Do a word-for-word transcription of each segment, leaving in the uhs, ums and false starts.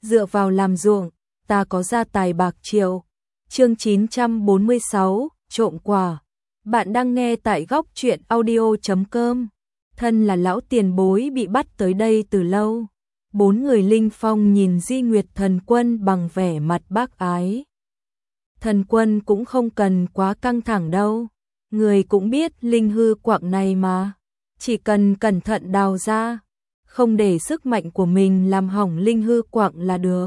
dựa vào làm ruộng, ta có gia tài bạc triệu. Chương chín trăm bốn mươi sáu, trộm quà. Bạn đang nghe tại góc truyện audio chấm com. Thân là lão tiền bối bị bắt tới đây từ lâu. Bốn người Linh Phong nhìn Di Nguyệt Thần Quân bằng vẻ mặt bác ái. Thần Quân cũng không cần quá căng thẳng đâu. Người cũng biết linh hư quạng này mà. Chỉ cần cẩn thận đào ra, không để sức mạnh của mình làm hỏng linh hư quạng là được.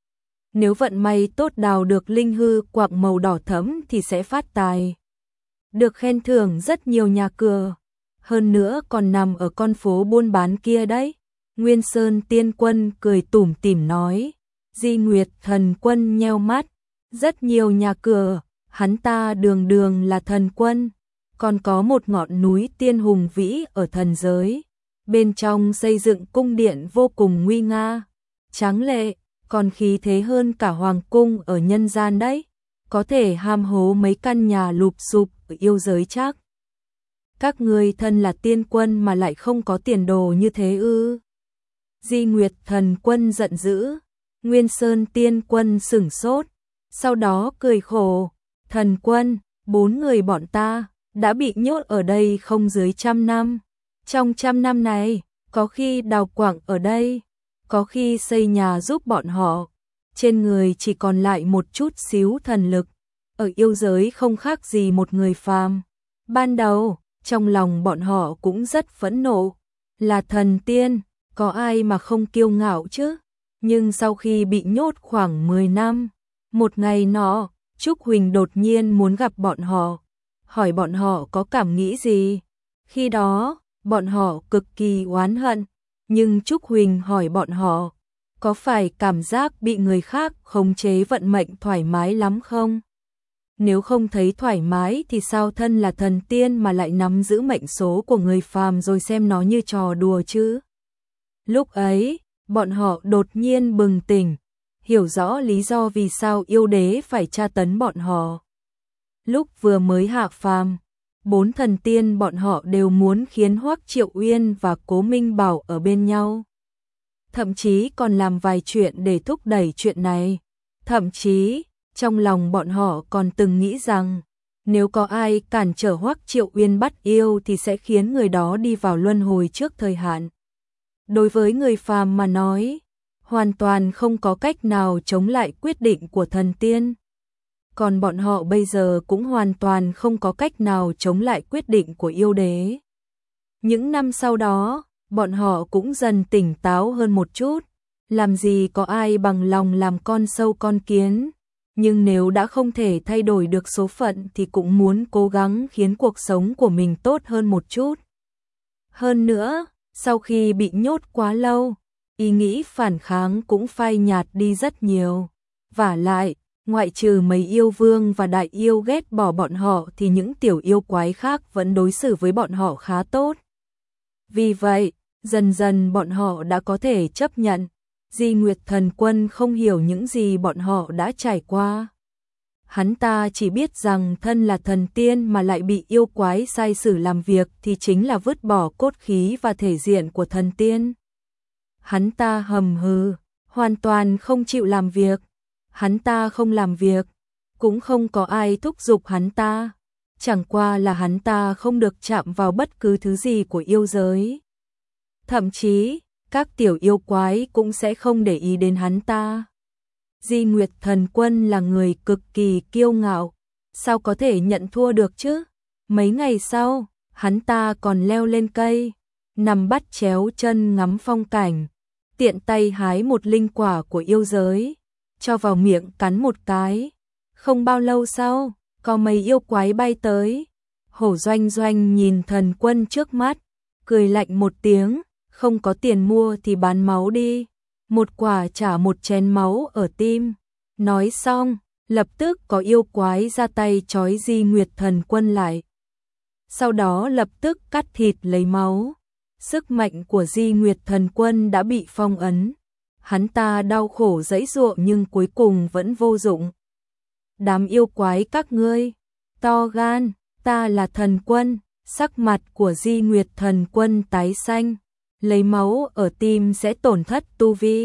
Nếu vận may tốt đào được linh hư quạng màu đỏ thẫm thì sẽ phát tài. Được khen thưởng rất nhiều nhà cửa. Hơn nữa còn nằm ở con phố buôn bán kia đấy. Nguyên Sơn Tiên Quân cười tủm tỉm nói. Di Nguyệt Thần Quân nheo mắt. Rất nhiều nhà cửa, hắn ta đường đường là thần quân. Còn có một ngọn núi tiên hùng vĩ ở thần giới. Bên trong xây dựng cung điện vô cùng nguy nga, tráng lệ, còn khí thế hơn cả hoàng cung ở nhân gian đấy. Có thể ham hố mấy căn nhà lụp xụp ở yêu giới chắc. Các ngươi thân là tiên quân mà lại không có tiền đồ như thế ư? Di Nguyệt Thần Quân giận dữ. Nguyên Sơn Tiên Quân sửng sốt, sau đó cười khổ. Thần Quân, bốn người bọn ta đã bị nhốt ở đây không dưới trăm năm. Trong trăm năm này, có khi đào quạng ở đây, có khi xây nhà giúp bọn họ. Trên người chỉ còn lại một chút xíu thần lực, ở yêu giới không khác gì một người phàm. Ban đầu, trong lòng bọn họ cũng rất phẫn nộ. Là thần tiên, có ai mà không kiêu ngạo chứ? Nhưng sau khi bị nhốt khoảng mười năm, một ngày nọ, Trúc Huỳnh đột nhiên muốn gặp bọn họ, hỏi bọn họ có cảm nghĩ gì. Khi đó, bọn họ cực kỳ oán hận, nhưng Trúc Huỳnh hỏi bọn họ, có phải cảm giác bị người khác khống chế vận mệnh thoải mái lắm không? Nếu không thấy thoải mái thì sao thân là thần tiên mà lại nắm giữ mệnh số của người phàm rồi xem nó như trò đùa chứ? Lúc ấy, bọn họ đột nhiên bừng tỉnh, hiểu rõ lý do vì sao yêu đế phải tra tấn bọn họ. Lúc vừa mới hạ phàm, bốn thần tiên bọn họ đều muốn khiến Hoắc Triệu Uyên và Cố Minh Bảo ở bên nhau. Thậm chí còn làm vài chuyện để thúc đẩy chuyện này. Thậm chí, trong lòng bọn họ còn từng nghĩ rằng, nếu có ai cản trở Hoắc Triệu Uyên bắt yêu thì sẽ khiến người đó đi vào luân hồi trước thời hạn. Đối với người phàm mà nói, hoàn toàn không có cách nào chống lại quyết định của thần tiên. Còn bọn họ bây giờ cũng hoàn toàn không có cách nào chống lại quyết định của yêu đế. Những năm sau đó, bọn họ cũng dần tỉnh táo hơn một chút. Làm gì có ai bằng lòng làm con sâu con kiến. Nhưng nếu đã không thể thay đổi được số phận thì cũng muốn cố gắng khiến cuộc sống của mình tốt hơn một chút. Hơn nữa, sau khi bị nhốt quá lâu, ý nghĩ phản kháng cũng phai nhạt đi rất nhiều. Vả lại, ngoại trừ mấy yêu vương và đại yêu ghét bỏ bọn họ thì những tiểu yêu quái khác vẫn đối xử với bọn họ khá tốt. Vì vậy, dần dần bọn họ đã có thể chấp nhận. Di Nguyệt Thần Quân không hiểu những gì bọn họ đã trải qua. Hắn ta chỉ biết rằng thân là thần tiên mà lại bị yêu quái sai sử làm việc thì chính là vứt bỏ cốt khí và thể diện của thần tiên. Hắn ta hầm hừ, hoàn toàn không chịu làm việc. Hắn ta không làm việc, cũng không có ai thúc giục hắn ta. Chẳng qua là hắn ta không được chạm vào bất cứ thứ gì của yêu giới. Thậm chí, các tiểu yêu quái cũng sẽ không để ý đến hắn ta. Di Nguyệt Thần Quân là người cực kỳ kiêu ngạo, sao có thể nhận thua được chứ? Mấy ngày sau, hắn ta còn leo lên cây, nằm bắt chéo chân ngắm phong cảnh, tiện tay hái một linh quả của yêu giới, cho vào miệng cắn một cái. Không bao lâu sau, có mấy yêu quái bay tới. Hổ Doanh Doanh nhìn thần quân trước mắt, cười lạnh một tiếng, không có tiền mua thì bán máu đi. Một quả trả một chén máu ở tim. Nói xong, lập tức có yêu quái ra tay trói Di Nguyệt Thần Quân lại. Sau đó lập tức cắt thịt lấy máu. Sức mạnh của Di Nguyệt Thần Quân đã bị phong ấn. Hắn ta đau khổ giãy giụa nhưng cuối cùng vẫn vô dụng. Đám yêu quái các ngươi, to gan, ta là thần quân. Sắc mặt của Di Nguyệt Thần Quân tái xanh. Lấy máu ở tim sẽ tổn thất tu vi.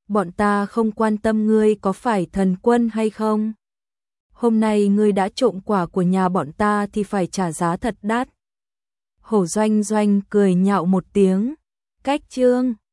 bọn ta không quan tâm ngươi có phải thần quân hay không. Hôm nay ngươi đã trộm quả của nhà bọn ta thì phải trả giá thật đắt. Hổ Doanh Doanh cười nhạo một tiếng, cách chương